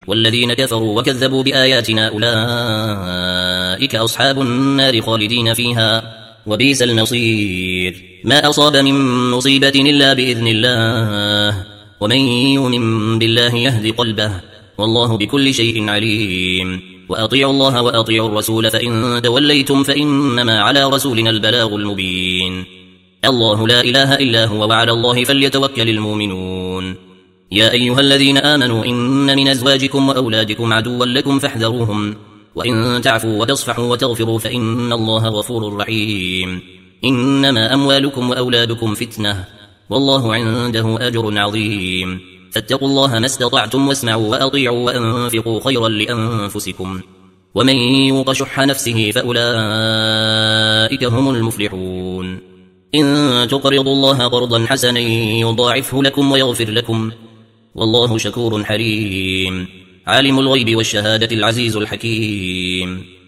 والذين كفروا وكذبوا بآياتنا أولئك أصحاب النار خالدين فيها وبئس المصير ما أصاب من مصيبة إلا بإذن الله ومن يؤمن بالله يهد قلبه والله بكل شيء عليم وأطيعوا الله وأطيعوا الرسول فإن توليتم فإنما على رسولنا البلاغ المبين الله لا إله إلا هو وعلى الله فليتوكل المؤمنون يا أيها الذين آمنوا إن من أزواجكم وأولادكم عدوا لكم فاحذروهم وإن تعفوا وتصفحوا وتغفروا فإن الله غفور رحيم إنما أموالكم وأولادكم فتنة والله عنده أجر عظيم فاتقوا الله ما استطعتم واسمعوا وأطيعوا وأنفقوا خيرا لأنفسكم ومن يوق شح نفسه فأولئك هم المفلحون إن تقرضوا الله قرضا حسنا يضاعفه لكم ويغفر لكم والله شكور حليم عالم الغيب والشهادة العزيز الحكيم